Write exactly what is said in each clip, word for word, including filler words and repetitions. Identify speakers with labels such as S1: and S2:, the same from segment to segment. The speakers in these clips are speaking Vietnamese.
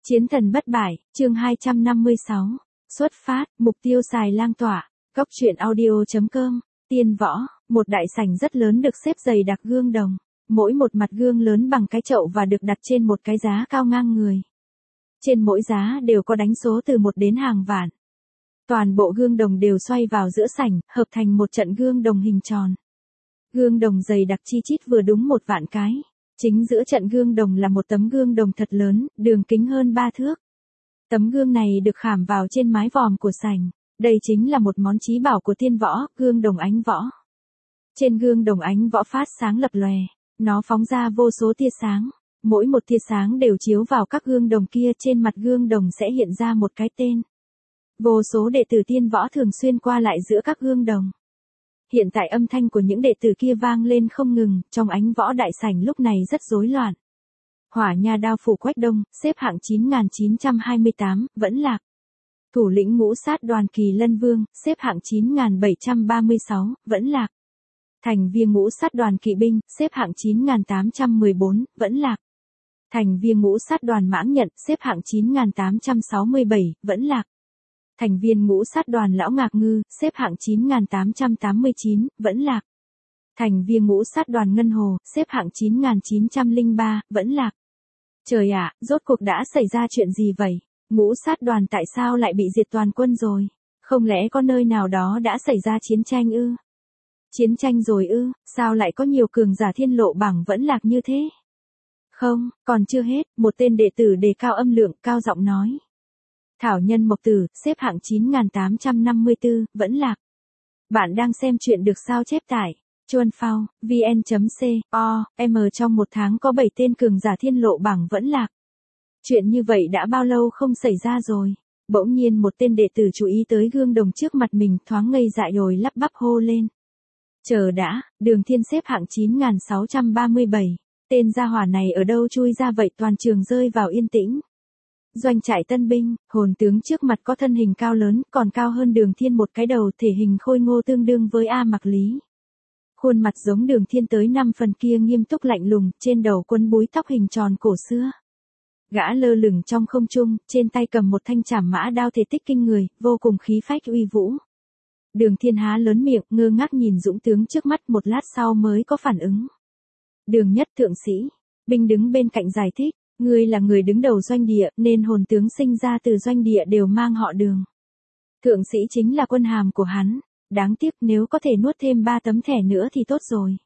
S1: Chiến thần bất bại, chương hai trăm năm mươi sáu. Xuất phát, mục tiêu xài lang tỏa. Góc truyện audio chấm com. Tiên võ, một đại sảnh rất lớn được xếp dày đặc gương đồng. Mỗi một mặt gương lớn bằng cái chậu và được đặt trên một cái giá cao ngang người. Trên mỗi giá đều có đánh số từ một đến hàng vạn. Toàn bộ gương đồng đều xoay vào giữa sảnh, hợp thành một trận gương đồng hình tròn. Gương đồng dày đặc chi chít vừa đúng một vạn cái. Chính giữa trận gương đồng là một tấm gương đồng thật lớn, đường kính hơn ba thước. Tấm gương này được khảm vào trên mái vòm của sảnh. Đây chính là một món chí bảo của tiên võ, gương đồng ánh võ. Trên gương đồng ánh võ phát sáng lập lòe, nó phóng ra vô số tia sáng. Mỗi một tia sáng đều chiếu vào các gương đồng kia, trên mặt gương đồng sẽ hiện ra một cái tên. Vô số đệ tử tiên võ thường xuyên qua lại giữa các gương đồng. Hiện tại âm thanh của những đệ tử kia vang lên không ngừng, trong ánh võ đại sảnh lúc này rất rối loạn. Hỏa Nha Đao Phủ Quách Đông, xếp hạng chín nghìn chín trăm hai mươi tám, vẫn lạc. Thủ lĩnh Ngũ Sát Đoàn Kỳ Lân Vương, xếp hạng chín nghìn bảy trăm ba mươi sáu, vẫn lạc. Thành viên Ngũ Sát Đoàn Kỵ Binh, xếp hạng chín nghìn tám trăm mười bốn, vẫn lạc. Thành viên Ngũ Sát Đoàn Mãng Nhận, xếp hạng chín nghìn tám trăm sáu mươi bảy, vẫn lạc. Thành viên Ngũ Sát Đoàn Lão Ngạc Ngư, xếp hạng chín nghìn tám trăm tám mươi chín, vẫn lạc. Thành viên Ngũ Sát Đoàn Ngân Hồ, xếp hạng chín nghìn chín trăm lẻ ba, vẫn lạc. Trời ạ, rốt cuộc đã xảy ra chuyện gì vậy? Ngũ Sát Đoàn tại sao lại bị diệt toàn quân rồi? Không lẽ có nơi nào đó đã xảy ra chiến tranh ư? Chiến tranh rồi ư, sao lại có nhiều cường giả thiên lộ bảng vẫn lạc như thế? Không, còn chưa hết, một tên đệ tử đề cao âm lượng, cao giọng nói. Thảo Nhân Mộc Tử, xếp hạng chín nghìn tám trăm năm mươi tư, vẫn lạc. Bạn đang xem chuyện được sao chép tải. Chuan Phao, vn.co.m trong một tháng có bảy tên cường giả thiên lộ bảng vẫn lạc. Chuyện như vậy đã bao lâu không xảy ra rồi? Bỗng nhiên một tên đệ tử chú ý tới gương đồng trước mặt mình, thoáng ngây dại rồi lắp bắp hô lên. Chờ đã, Đường Thiên xếp hạng chín nghìn sáu trăm ba mươi bảy. Tên gia hỏa này ở đâu chui ra vậy? Toàn trường rơi vào yên tĩnh. Doanh trại tân binh, hồn tướng trước mặt có thân hình cao lớn, còn cao hơn Đường Thiên một cái đầu, thể hình khôi ngô tương đương với A Mặc Lý. Khuôn mặt giống Đường Thiên tới năm phần kia nghiêm túc lạnh lùng, trên đầu quấn búi tóc hình tròn cổ xưa. Gã lơ lửng trong không trung, trên tay cầm một thanh trảm mã đao thể tích kinh người, vô cùng khí phách uy vũ. Đường Thiên há lớn miệng, ngơ ngác nhìn dũng tướng trước mắt, một lát sau mới có phản ứng. Đường Nhất thượng sĩ, binh đứng bên cạnh giải thích, ngươi là người đứng đầu doanh địa, nên hồn tướng sinh ra từ doanh địa đều mang họ Đường. Thượng sĩ chính là quân hàm của hắn, đáng tiếc nếu có thể nuốt thêm ba tấm thẻ nữa thì tốt rồi.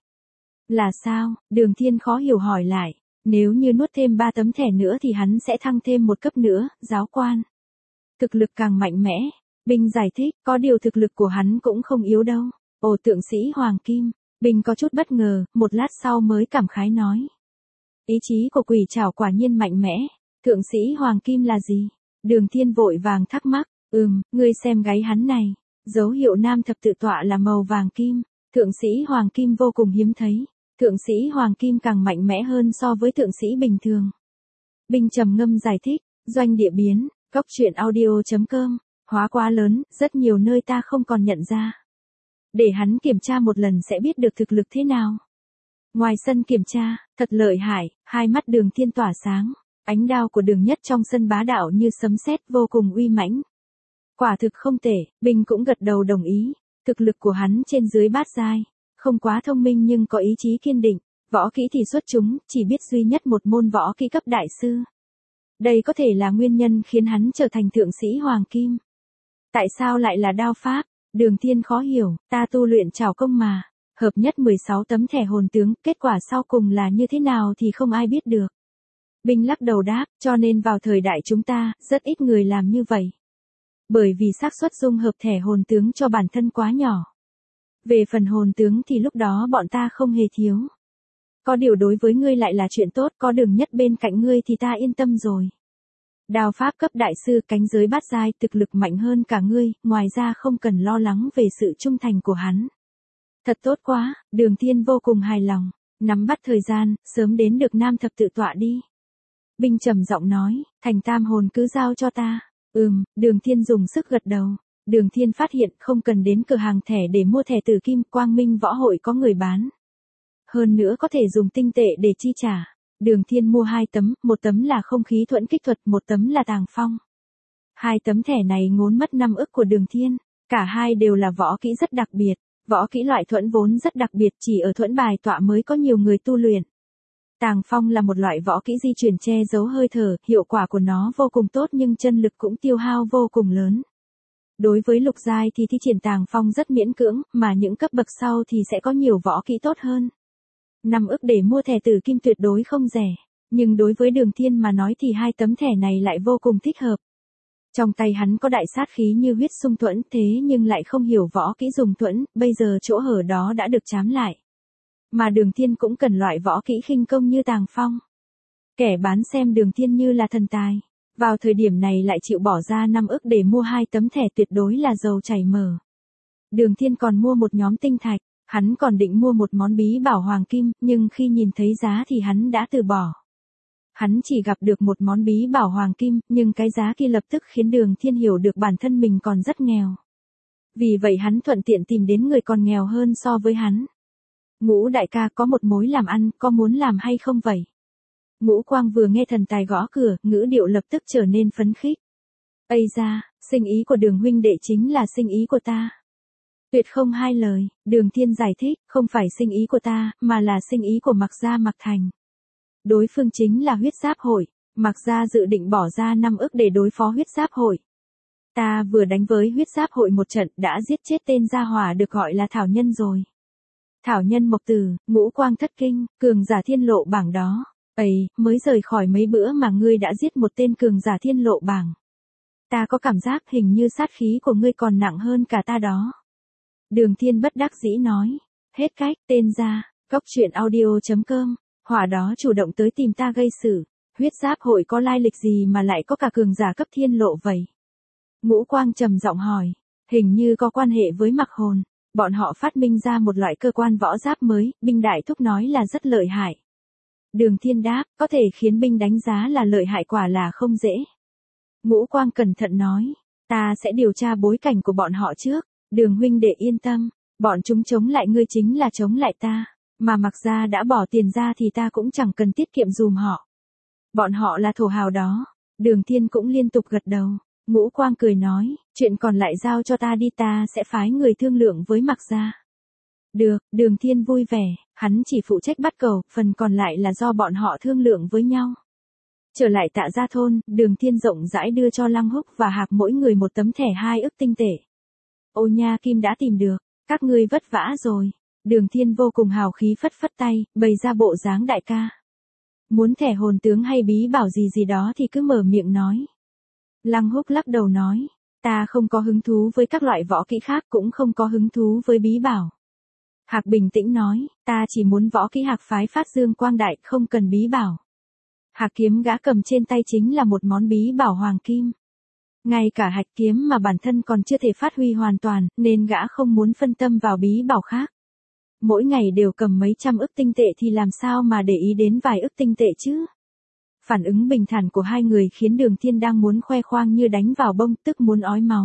S1: Là sao? Đường Thiên khó hiểu hỏi lại. Nếu như nuốt thêm ba tấm thẻ nữa thì hắn sẽ thăng thêm một cấp nữa, giáo quan. Thực lực càng mạnh mẽ. Binh giải thích, có điều thực lực của hắn cũng không yếu đâu. Ồ, thượng sĩ Hoàng Kim. Binh có chút bất ngờ, một lát sau mới cảm khái nói. Ý chí của quỷ trảo quả nhiên mạnh mẽ. Thượng sĩ Hoàng Kim là gì? Đường Thiên vội vàng thắc mắc. Ừm, ngươi xem gáy hắn này. Dấu hiệu nam thập tự tọa là màu vàng kim. Thượng sĩ Hoàng Kim vô cùng hiếm thấy. Thượng sĩ Hoàng Kim càng mạnh mẽ hơn so với thượng sĩ bình thường. Binh trầm ngâm giải thích, doanh địa biến, góc truyện audio chấm com, hóa quá lớn, rất nhiều nơi ta không còn nhận ra. Để hắn kiểm tra một lần sẽ biết được thực lực thế nào. Ngoài sân kiểm tra, thật lợi hại, hai mắt Đường Thiên tỏa sáng, ánh đao của Đường Nhất trong sân bá đạo như sấm sét, vô cùng uy mãnh. Quả thực không tệ, Binh cũng gật đầu đồng ý, thực lực của hắn trên dưới bát giai. Không quá thông minh nhưng có ý chí kiên định, võ kỹ thì xuất chúng, chỉ biết duy nhất một môn võ kỹ cấp đại sư. Đây có thể là nguyên nhân khiến hắn trở thành thượng sĩ Hoàng Kim. Tại sao lại là đao pháp? Đường Thiên khó hiểu, ta tu luyện trảo công mà, hợp nhất mười sáu tấm thẻ hồn tướng, kết quả sau cùng là như thế nào thì không ai biết được. Binh lắc đầu đáp, cho nên vào thời đại chúng ta, rất ít người làm như vậy. Bởi vì xác suất dung hợp thẻ hồn tướng cho bản thân quá nhỏ. Về phần hồn tướng thì lúc đó bọn ta không hề thiếu. Có điều đối với ngươi lại là chuyện tốt, có Đường Nhất bên cạnh ngươi thì ta yên tâm rồi. Đao pháp cấp đại sư, cánh giới bát giai, thực lực mạnh hơn cả ngươi, ngoài ra không cần lo lắng về sự trung thành của hắn. Thật tốt quá, Đường Thiên vô cùng hài lòng, nắm bắt thời gian, sớm đến được nam thập tự tọa đi. Binh trầm giọng nói, thành tam hồn cứ giao cho ta. Ừm, Đường Thiên dùng sức gật đầu. Đường Thiên phát hiện không cần đến cửa hàng thẻ để mua thẻ tử kim, Quang Minh Võ Hội có người bán. Hơn nữa có thể dùng tinh tệ để chi trả. Đường Thiên mua hai tấm, một tấm là không khí thuẫn kích thuật, một tấm là tàng phong. Hai tấm thẻ này ngốn mất năm ức của Đường Thiên, cả hai đều là võ kỹ rất đặc biệt, võ kỹ loại thuẫn vốn rất đặc biệt, chỉ ở thuẫn bài tọa mới có nhiều người tu luyện. Tàng phong là một loại võ kỹ di chuyển che giấu hơi thở, hiệu quả của nó vô cùng tốt nhưng chân lực cũng tiêu hao vô cùng lớn. Đối với lục giai thì thi triển tàng phong rất miễn cưỡng, mà những cấp bậc sau thì sẽ có nhiều võ kỹ tốt hơn. Năm ức để mua thẻ tử kim tuyệt đối không rẻ, nhưng đối với Đường Thiên mà nói thì hai tấm thẻ này lại vô cùng thích hợp. Trong tay hắn có đại sát khí như huyết xung thuẫn, thế nhưng lại không hiểu võ kỹ dùng thuẫn, bây giờ chỗ hở đó đã được trám lại. Mà Đường Thiên cũng cần loại võ kỹ khinh công như tàng phong. Kẻ bán xem Đường Thiên như là thần tài, vào thời điểm này lại chịu bỏ ra năm ức để mua hai tấm thẻ tuyệt đối là dầu chảy mỡ. Đường Thiên còn mua một nhóm tinh thạch, hắn còn định mua một món bí bảo hoàng kim, nhưng khi nhìn thấy giá thì hắn đã từ bỏ. Hắn chỉ gặp được một món bí bảo hoàng kim, nhưng cái giá kia lập tức khiến Đường Thiên hiểu được bản thân mình còn rất nghèo. Vì vậy hắn thuận tiện tìm đến người còn nghèo hơn so với hắn. Ngũ đại ca có một mối làm ăn, có muốn làm hay không vậy? Ngũ Quang vừa nghe thần tài gõ cửa, ngữ điệu lập tức trở nên phấn khích. Ây da, sinh ý của Đường huynh đệ chính là sinh ý của ta. Tuyệt không hai lời, Đường Thiên giải thích, không phải sinh ý của ta, mà là sinh ý của Mạc Gia Mạc Thành. Đối phương chính là huyết giáp hội, Mạc Gia dự định bỏ ra năm ức để đối phó huyết giáp hội. Ta vừa đánh với huyết giáp hội một trận đã giết chết tên gia hỏa được gọi là Thảo Nhân rồi. Thảo Nhân Mộc Tử, Ngũ Quang thất kinh, cường giả thiên lộ bảng đó. Ây, mới rời khỏi mấy bữa mà ngươi đã giết một tên cường giả thiên lộ bảng. Ta có cảm giác hình như sát khí của ngươi còn nặng hơn cả ta đó. Đường Thiên bất đắc dĩ nói. Hết cách, tên ra, cốc truyện audio chấm com, hỏa đó chủ động tới tìm ta gây sự. Huyết giáp hội có lai lịch gì mà lại có cả cường giả cấp thiên lộ vậy? Ngũ Quang trầm giọng hỏi. Hình như có quan hệ với Mặc Hồn. Bọn họ phát minh ra một loại cơ quan võ giáp mới, binh đại thúc nói là rất lợi hại. Đường Thiên đáp, có thể khiến binh đánh giá là lợi hại quả là không dễ. Ngũ Quang cẩn thận nói, ta sẽ điều tra bối cảnh của bọn họ trước. Đường huynh đệ yên tâm, bọn chúng chống lại ngươi chính là chống lại ta, mà Mặc Gia đã bỏ tiền ra thì ta cũng chẳng cần tiết kiệm dùm họ. Bọn họ là thổ hào đó. Đường Thiên cũng liên tục gật đầu. Ngũ Quang cười nói, chuyện còn lại giao cho ta đi, ta sẽ phái người thương lượng với Mạc Gia. Được, Đường Thiên vui vẻ, hắn chỉ phụ trách bắt cầu, phần còn lại là do bọn họ thương lượng với nhau. Trở lại Tạ Gia thôn, Đường Thiên rộng rãi đưa cho Lăng Húc và Hạc mỗi người một tấm thẻ hai ức tinh tệ. Ô nha Kim đã tìm được, các ngươi vất vả rồi. Đường Thiên vô cùng hào khí phất phất tay, bày ra bộ dáng đại ca. Muốn thẻ hồn tướng hay bí bảo gì gì đó thì cứ mở miệng nói. Lăng Húc lắc đầu nói, ta không có hứng thú với các loại võ kỹ khác, cũng không có hứng thú với bí bảo. Hạc bình tĩnh nói, ta chỉ muốn võ kỹ Hạc phái phát dương quang đại, không cần bí bảo. Hạc kiếm gã cầm trên tay chính là một món bí bảo hoàng kim. Ngay cả hạch kiếm mà bản thân còn chưa thể phát huy hoàn toàn, nên gã không muốn phân tâm vào bí bảo khác. Mỗi ngày đều cầm mấy trăm ức tinh tệ thì làm sao mà để ý đến vài ức tinh tệ chứ? Phản ứng bình thản của hai người khiến Đường Thiên đang muốn khoe khoang như đánh vào bông, tức muốn ói máu.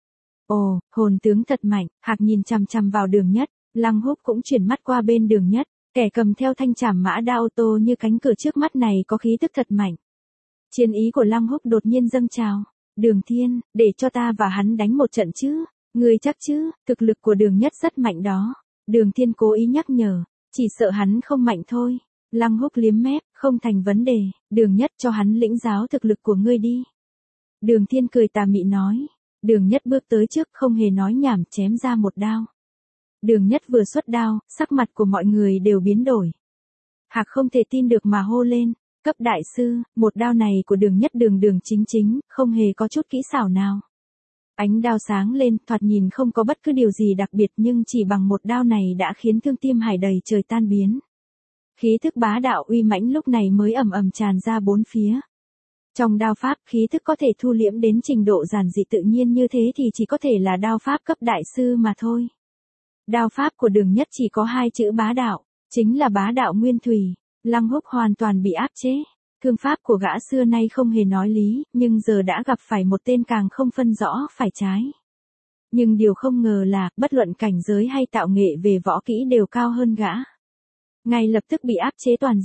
S1: Ồ, hồn tướng thật mạnh. Hạc nhìn chằm chằm vào Đường Nhất, Lăng Húc cũng chuyển mắt qua bên Đường Nhất, kẻ cầm theo thanh trảm mã đao ô tô như cánh cửa trước mắt này có khí tức thật mạnh. Chiến ý của Lăng Húc đột nhiên dâng trào. Đường Thiên, để cho ta và hắn đánh một trận chứ? Ngươi chắc chứ, thực lực của Đường Nhất rất mạnh đó. Đường Thiên cố ý nhắc nhở, chỉ sợ hắn không mạnh thôi. Lăng Húc liếm mép, không thành vấn đề, Đường Nhất cho hắn lĩnh giáo thực lực của ngươi đi. Đường Thiên cười tà mị nói. Đường Nhất bước tới trước không hề nói nhảm chém ra một đao. Đường Nhất vừa xuất đao, sắc mặt của mọi người đều biến đổi. Hạc không thể tin được mà hô lên, cấp đại sư, một đao này của Đường Nhất đường đường chính chính, không hề có chút kỹ xảo nào. Ánh đao sáng lên, thoạt nhìn không có bất cứ điều gì đặc biệt nhưng chỉ bằng một đao này đã khiến thương tim hải đầy trời tan biến. Khí thức bá đạo uy mãnh lúc này mới ầm ầm tràn ra bốn phía. Trong đao pháp khí thức có thể thu liễm đến trình độ giản dị tự nhiên như thế thì chỉ có thể là đao pháp cấp đại sư mà thôi. Đao pháp của Đường Nhất chỉ có hai chữ bá đạo, chính là bá đạo nguyên thủy. Lăng Húc hoàn toàn bị áp chế. Thương pháp của gã xưa nay không hề nói lý, nhưng giờ đã gặp phải một tên càng không phân rõ phải trái. Nhưng điều không ngờ là, bất luận cảnh giới hay tạo nghệ về võ kỹ đều cao hơn gã. Ngay lập tức bị áp chế toàn diện.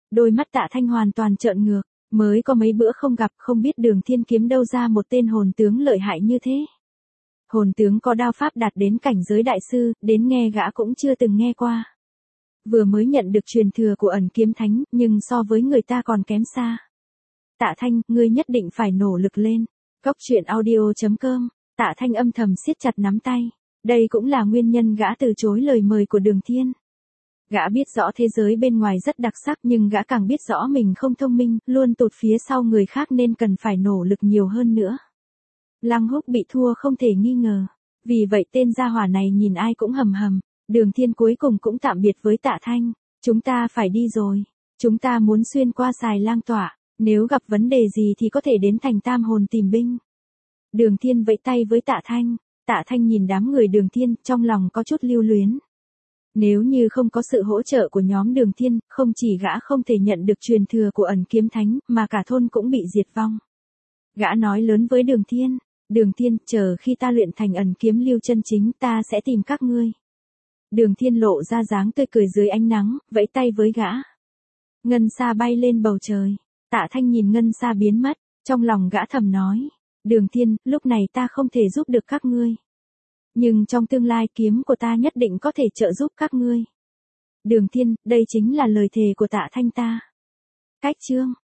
S1: Đôi mắt Tạ Thanh hoàn toàn trợn ngược, mới có mấy bữa không gặp, không biết Đường Thiên kiếm đâu ra một tên hồn tướng lợi hại như thế. Hồn tướng có đao pháp đạt đến cảnh giới đại sư, đến nghe gã cũng chưa từng nghe qua. Vừa mới nhận được truyền thừa của ẩn kiếm thánh, nhưng so với người ta còn kém xa. Tạ Thanh, ngươi nhất định phải nỗ lực lên. Góc truyện audio chấm com, Tạ Thanh âm thầm siết chặt nắm tay. Đây cũng là nguyên nhân gã từ chối lời mời của Đường Thiên. Gã biết rõ thế giới bên ngoài rất đặc sắc, nhưng gã càng biết rõ mình không thông minh, luôn tụt phía sau người khác nên cần phải nỗ lực nhiều hơn nữa. Lăng Húc bị thua không thể nghi ngờ. Vì vậy tên gia hỏa này nhìn ai cũng hầm hầm. Đường Thiên cuối cùng cũng tạm biệt với Tạ Thanh. Chúng ta phải đi rồi. Chúng ta muốn xuyên qua Xài Lang Tỏa. Nếu gặp vấn đề gì thì có thể đến thành Tam Hồn tìm binh. Đường Thiên vẫy tay với Tạ Thanh. Tạ Thanh nhìn đám người Đường Thiên, trong lòng có chút lưu luyến. Nếu như không có sự hỗ trợ của nhóm Đường Thiên, không chỉ gã không thể nhận được truyền thừa của ẩn kiếm thánh, mà cả thôn cũng bị diệt vong. Gã nói lớn với Đường Thiên. Đường Thiên, chờ khi ta luyện thành ẩn kiếm lưu chân chính, ta sẽ tìm các ngươi. Đường Thiên lộ ra dáng tươi cười dưới ánh nắng, vẫy tay với gã. Ngân sa bay lên bầu trời. Tạ Thanh nhìn ngân sa biến mất, trong lòng gã thầm nói. Đường Thiên, lúc này ta không thể giúp được các ngươi. Nhưng trong tương lai kiếm của ta nhất định có thể trợ giúp các ngươi. Đường Thiên, đây chính là lời thề của Tạ Thanh ta. Cách chương